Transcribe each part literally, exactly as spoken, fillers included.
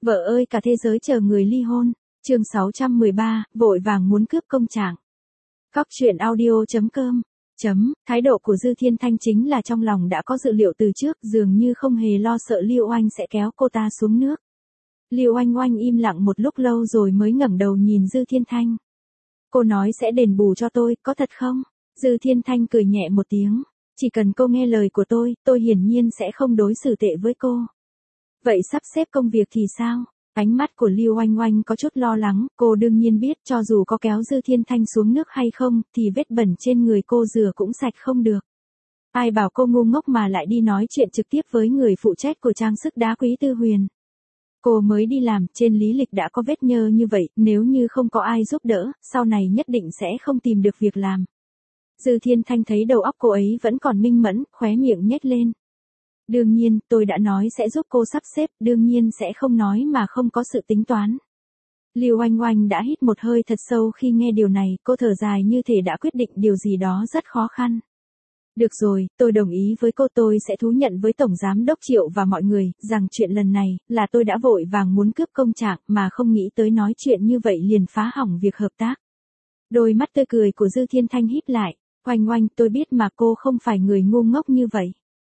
Vợ ơi cả thế giới chờ người ly hôn. Chương sáu trăm mười ba, vội vàng muốn cướp công trạng. Cóc truyện audio chấm com. Chấm, thái độ của Dư Thiên Thanh chính là trong lòng đã có dự liệu từ trước, dường như không hề lo sợ Lưu Oanh sẽ kéo cô ta xuống nước. Lưu Oanh Oanh im lặng một lúc lâu rồi mới ngẩng đầu nhìn Dư Thiên Thanh. Cô nói sẽ đền bù cho tôi, có thật không? Dư Thiên Thanh cười nhẹ một tiếng. Chỉ cần cô nghe lời của tôi, tôi hiển nhiên sẽ không đối xử tệ với cô. Vậy sắp xếp công việc thì sao? Ánh mắt của Lưu Oanh Oanh có chút lo lắng, cô đương nhiên biết cho dù có kéo Dư Thiên Thanh xuống nước hay không, thì vết bẩn trên người cô rửa cũng sạch không được. Ai bảo cô ngu ngốc mà lại đi nói chuyện trực tiếp với người phụ trách của trang sức đá quý Tư Huyền. Cô mới đi làm, trên lý lịch đã có vết nhơ như vậy, nếu như không có ai giúp đỡ, sau này nhất định sẽ không tìm được việc làm. Dư Thiên Thanh thấy đầu óc cô ấy vẫn còn minh mẫn, khóe miệng nhếch lên. Đương nhiên, tôi đã nói sẽ giúp cô sắp xếp, đương nhiên sẽ không nói mà không có sự tính toán. Lưu Oanh Oanh đã hít một hơi thật sâu khi nghe điều này, cô thở dài như thể đã quyết định điều gì đó rất khó khăn. Được rồi, tôi đồng ý với cô, tôi sẽ thú nhận với Tổng Giám Đốc Triệu và mọi người, rằng chuyện lần này, là tôi đã vội vàng muốn cướp công trạng mà không nghĩ tới nói chuyện như vậy liền phá hỏng việc hợp tác. Đôi mắt tươi cười của Dư Thiên Thanh híp lại, Oanh Oanh tôi biết mà cô không phải người ngu ngốc như vậy.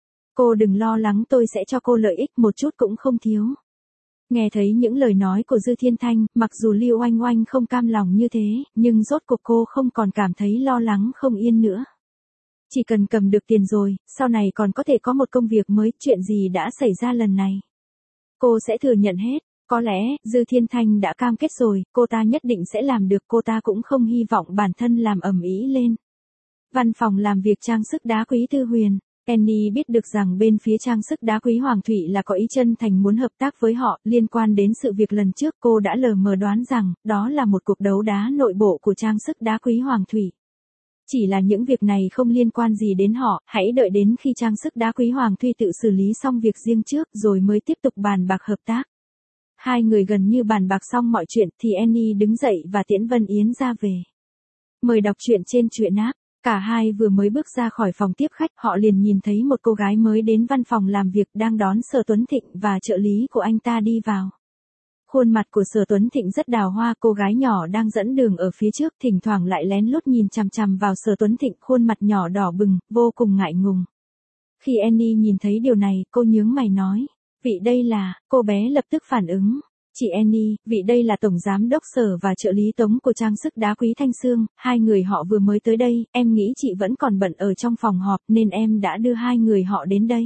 Cô đừng lo lắng, tôi sẽ cho cô lợi ích một chút cũng không thiếu. Nghe thấy những lời nói của Dư Thiên Thanh, mặc dù Lưu Oanh Oanh không cam lòng như thế, nhưng rốt cuộc cô không còn cảm thấy lo lắng không yên nữa. Chỉ cần cầm được tiền rồi, sau này còn có thể có một công việc mới, chuyện gì đã xảy ra lần này. Cô sẽ thừa nhận hết, có lẽ, Dư Thiên Thanh đã cam kết rồi, cô ta nhất định sẽ làm được, cô ta cũng không hy vọng bản thân làm ầm ĩ lên. Văn phòng làm việc trang sức đá quý Tư Huyền. Annie biết được rằng bên phía trang sức đá quý Hoàng Thụy là có ý chân thành muốn hợp tác với họ, liên quan đến sự việc lần trước cô đã lờ mờ đoán rằng, đó là một cuộc đấu đá nội bộ của trang sức đá quý Hoàng Thụy. Chỉ là những việc này không liên quan gì đến họ, hãy đợi đến khi trang sức đá quý Hoàng Thụy tự xử lý xong việc riêng trước rồi mới tiếp tục bàn bạc hợp tác. Hai người gần như bàn bạc xong mọi chuyện thì Annie đứng dậy và tiễn Vân Yến ra về. Mời đọc truyện trên truyện app. Cả hai vừa mới bước ra khỏi phòng tiếp khách, họ liền nhìn thấy một cô gái mới đến văn phòng làm việc đang đón Sở Tuấn Thịnh và trợ lý của anh ta đi vào. Khuôn mặt của Sở Tuấn Thịnh rất đào hoa, cô gái nhỏ đang dẫn đường ở phía trước thỉnh thoảng lại lén lút nhìn chằm chằm vào Sở Tuấn Thịnh, khuôn mặt nhỏ đỏ bừng, vô cùng ngại ngùng. Khi Annie nhìn thấy điều này, cô nhướng mày nói, vị đây là, cô bé lập tức phản ứng. Chị Annie, vị đây là Tổng Giám Đốc Sở và trợ lý Tống của trang sức đá quý Thanh Sương, hai người họ vừa mới tới đây, em nghĩ chị vẫn còn bận ở trong phòng họp nên em đã đưa hai người họ đến đây.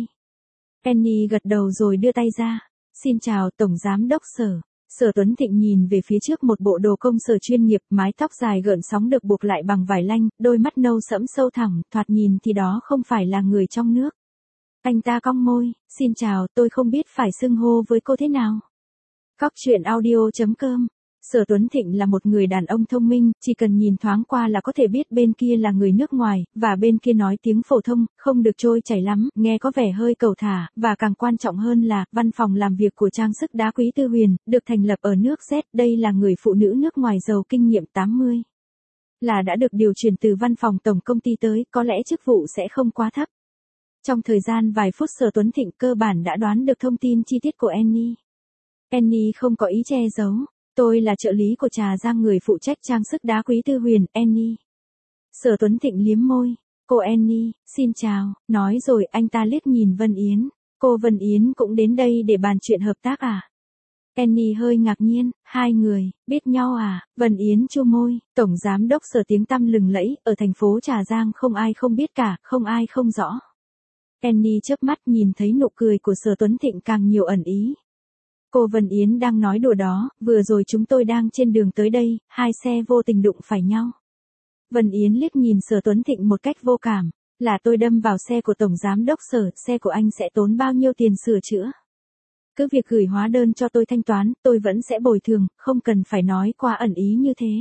Annie gật đầu rồi đưa tay ra. Xin chào Tổng Giám Đốc Sở. Sở Tuấn Thịnh nhìn về phía trước một bộ đồ công sở chuyên nghiệp, mái tóc dài gợn sóng được buộc lại bằng vải lanh, đôi mắt nâu sẫm sâu thẳm, thoạt nhìn thì đó không phải là người trong nước. Anh ta cong môi, xin chào, tôi không biết phải xưng hô với cô thế nào. Cóc truyện audio chấm com. Sở Tuấn Thịnh là một người đàn ông thông minh, chỉ cần nhìn thoáng qua là có thể biết bên kia là người nước ngoài, và bên kia nói tiếng phổ thông, không được trôi chảy lắm, nghe có vẻ hơi cầu thả, và càng quan trọng hơn là, văn phòng làm việc của trang sức đá quý Tư Huyền, được thành lập ở nước Z, đây là người phụ nữ nước ngoài giàu kinh nghiệm tám mươi. Là đã được điều chuyển từ văn phòng tổng công ty tới, có lẽ chức vụ sẽ không quá thấp. Trong thời gian vài phút Sở Tuấn Thịnh cơ bản đã đoán được thông tin chi tiết của Annie. Annie không có ý che giấu. Tôi là trợ lý của Trà Giang, người phụ trách trang sức đá quý Tư Huyền, Annie. Sở Tuấn Thịnh liếm môi. Cô Annie, xin chào, nói rồi anh ta liếc nhìn Vân Yến. Cô Vân Yến cũng đến đây để bàn chuyện hợp tác à? Annie hơi ngạc nhiên, hai người, biết nhau à? Vân Yến chu môi, Tổng Giám Đốc Sở tiếng tăm lừng lẫy, ở thành phố Trà Giang không ai không biết cả, không ai không rõ. Annie chớp mắt nhìn thấy nụ cười của Sở Tuấn Thịnh càng nhiều ẩn ý. Cô Vân Yến đang nói đùa đó, vừa rồi chúng tôi đang trên đường tới đây, hai xe vô tình đụng phải nhau. Vân Yến liếc nhìn Sở Tuấn Thịnh một cách vô cảm, là tôi đâm vào xe của Tổng Giám Đốc Sở, xe của anh sẽ tốn bao nhiêu tiền sửa chữa? Cứ việc gửi hóa đơn cho tôi thanh toán, tôi vẫn sẽ bồi thường, không cần phải nói quá ẩn ý như thế.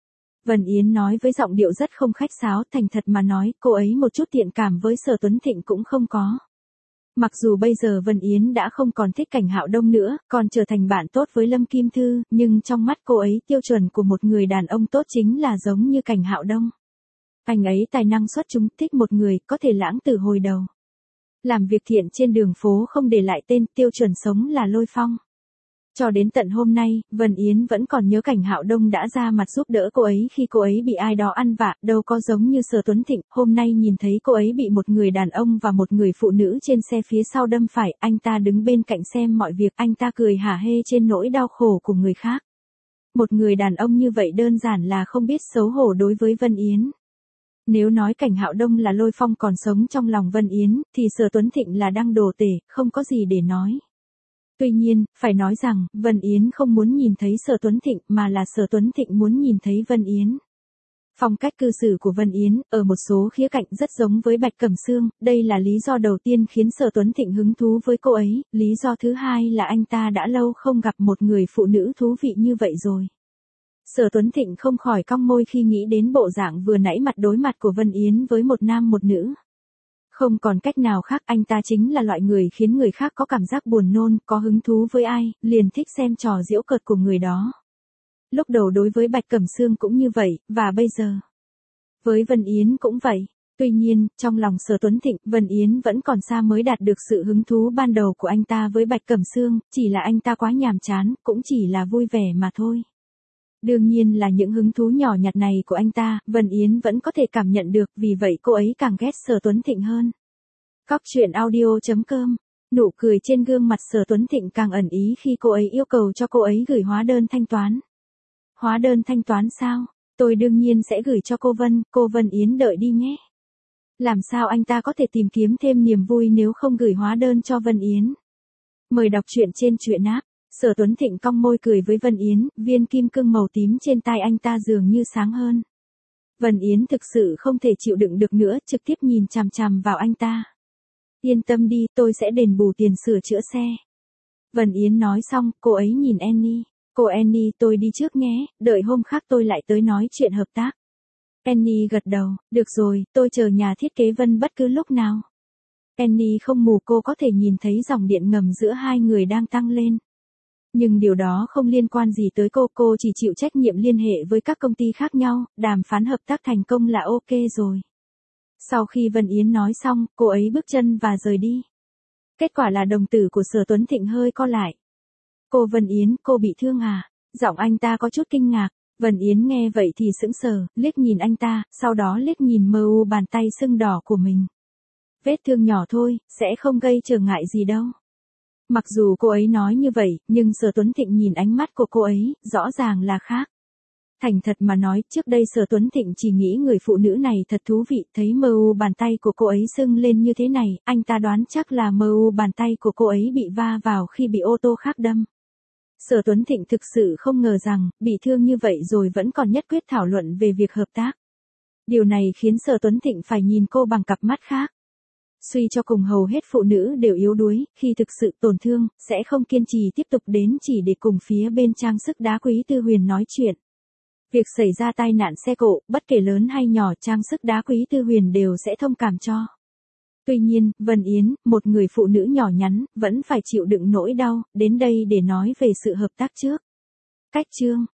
Vân Yến nói với giọng điệu rất không khách sáo, thành thật mà nói, cô ấy một chút thiện cảm với Sở Tuấn Thịnh cũng không có. Mặc dù bây giờ Vân Yến đã không còn thích Cảnh Hạo Đông nữa, còn trở thành bạn tốt với Lâm Kim Thư, nhưng trong mắt cô ấy tiêu chuẩn của một người đàn ông tốt chính là giống như Cảnh Hạo Đông. Anh ấy tài năng xuất chúng, thích một người, có thể lãng tử hồi đầu. Làm việc thiện trên đường phố không để lại tên, tiêu chuẩn sống là lôi phong. Cho đến tận hôm nay, Vân Yến vẫn còn nhớ cảnh Hạo Đông đã ra mặt giúp đỡ cô ấy khi cô ấy bị ai đó ăn vạ, đâu có giống như Sở Tuấn Thịnh, hôm nay nhìn thấy cô ấy bị một người đàn ông và một người phụ nữ trên xe phía sau đâm phải, anh ta đứng bên cạnh xem mọi việc, anh ta cười hả hê trên nỗi đau khổ của người khác. Một người đàn ông như vậy đơn giản là không biết xấu hổ đối với Vân Yến. Nếu nói cảnh Hạo Đông là Lôi Phong còn sống trong lòng Vân Yến, thì Sở Tuấn Thịnh là đang đồ tể, không có gì để nói. Tuy nhiên, phải nói rằng, Vân Yến không muốn nhìn thấy Sở Tuấn Thịnh mà là Sở Tuấn Thịnh muốn nhìn thấy Vân Yến. Phong cách cư xử của Vân Yến, ở một số khía cạnh rất giống với Bạch Cẩm Sương, đây là lý do đầu tiên khiến Sở Tuấn Thịnh hứng thú với cô ấy, lý do thứ hai là anh ta đã lâu không gặp một người phụ nữ thú vị như vậy rồi. Sở Tuấn Thịnh không khỏi cong môi khi nghĩ đến bộ dạng vừa nãy mặt đối mặt của Vân Yến với một nam một nữ. Không còn cách nào khác, anh ta chính là loại người khiến người khác có cảm giác buồn nôn, có hứng thú với ai, liền thích xem trò giễu cợt của người đó. Lúc đầu đối với Bạch Cẩm Sương cũng như vậy, và bây giờ với Vân Yến cũng vậy. Tuy nhiên, trong lòng Sở Tuấn Thịnh, Vân Yến vẫn còn xa mới đạt được sự hứng thú ban đầu của anh ta với Bạch Cẩm Sương, chỉ là anh ta quá nhàm chán, cũng chỉ là vui vẻ mà thôi. Đương nhiên là những hứng thú nhỏ nhặt này của anh ta, Vân Yến vẫn có thể cảm nhận được, vì vậy cô ấy càng ghét Sở Tuấn Thịnh hơn. Cóc truyện audio chấm com, nụ cười trên gương mặt Sở Tuấn Thịnh càng ẩn ý khi cô ấy yêu cầu cho cô ấy gửi hóa đơn thanh toán. Hóa đơn thanh toán sao? Tôi đương nhiên sẽ gửi cho cô Vân, cô Vân Yến đợi đi nhé. Làm sao anh ta có thể tìm kiếm thêm niềm vui nếu không gửi hóa đơn cho Vân Yến? Mời đọc truyện trên truyện app. Sở Tuấn Thịnh cong môi cười với Vân Yến, viên kim cương màu tím trên tai anh ta dường như sáng hơn. Vân Yến thực sự không thể chịu đựng được nữa, trực tiếp nhìn chằm chằm vào anh ta. Yên tâm đi, tôi sẽ đền bù tiền sửa chữa xe. Vân Yến nói xong, cô ấy nhìn Annie. Cô Annie, tôi đi trước nhé, đợi hôm khác tôi lại tới nói chuyện hợp tác. Annie gật đầu, được rồi, tôi chờ nhà thiết kế Vân bất cứ lúc nào. Annie không mù, cô có thể nhìn thấy dòng điện ngầm giữa hai người đang tăng lên. Nhưng điều đó không liên quan gì tới cô, cô chỉ chịu trách nhiệm liên hệ với các công ty khác nhau, đàm phán hợp tác thành công là ok rồi. Sau khi Vân Yến nói xong, cô ấy bước chân và rời đi. Kết quả là đồng tử của Sở Tuấn Thịnh hơi co lại. Cô Vân Yến, cô bị thương à? Giọng anh ta có chút kinh ngạc. Vân Yến nghe vậy thì sững sờ, liếc nhìn anh ta, sau đó liếc nhìn mờ u bàn tay sưng đỏ của mình. Vết thương nhỏ thôi, sẽ không gây trở ngại gì đâu. Mặc dù cô ấy nói như vậy, nhưng Sở Tuấn Thịnh nhìn ánh mắt của cô ấy, rõ ràng là khác. Thành thật mà nói, trước đây Sở Tuấn Thịnh chỉ nghĩ người phụ nữ này thật thú vị, thấy mờ u bàn tay của cô ấy sưng lên như thế này, anh ta đoán chắc là mờ u bàn tay của cô ấy bị va vào khi bị ô tô khác đâm. Sở Tuấn Thịnh thực sự không ngờ rằng, bị thương như vậy rồi vẫn còn nhất quyết thảo luận về việc hợp tác. Điều này khiến Sở Tuấn Thịnh phải nhìn cô bằng cặp mắt khác. Suy cho cùng hầu hết phụ nữ đều yếu đuối, khi thực sự tổn thương, sẽ không kiên trì tiếp tục đến chỉ để cùng phía bên trang sức đá quý Tư Huyền nói chuyện. Việc xảy ra tai nạn xe cộ, bất kể lớn hay nhỏ, trang sức đá quý Tư Huyền đều sẽ thông cảm cho. Tuy nhiên, Vân Yến, một người phụ nữ nhỏ nhắn, vẫn phải chịu đựng nỗi đau, đến đây để nói về sự hợp tác trước. Cách chương